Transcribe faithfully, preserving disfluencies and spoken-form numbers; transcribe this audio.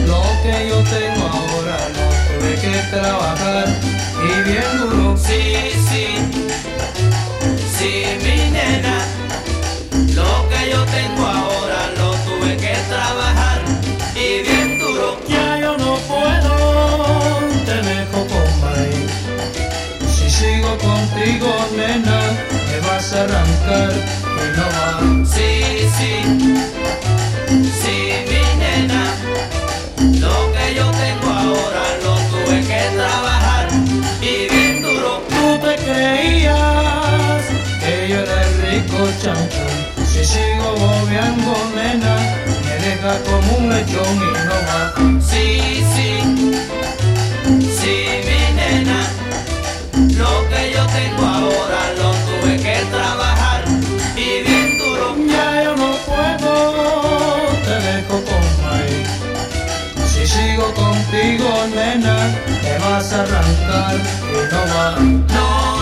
Lo que yo tengo ahora lo tuve que trabajar y bien duro. Sí, sí, sí, mi nena. Lo que yo tengo ahora lo tuve que trabajar y bien duro. Ya yo no puedo, te dejo con maíz. Si sigo contigo, nena, me vas a arrancar y no va. Sí, sí, sí, mi nena. Lo que yo tengo ahora lo tuve que trabajar y bien duro. Tú te creías que yo era el rico champú. Si sigo bobeando, nena, me deja como un lechón y no va. Sí, sí, sí, mi nena. Lo que yo tengo ahora lo tuve que trabajar y bien duro. Ya yo no puedo, te dejo con maíz. Si sigo contigo, nena, me vas a arrancar y no va. No,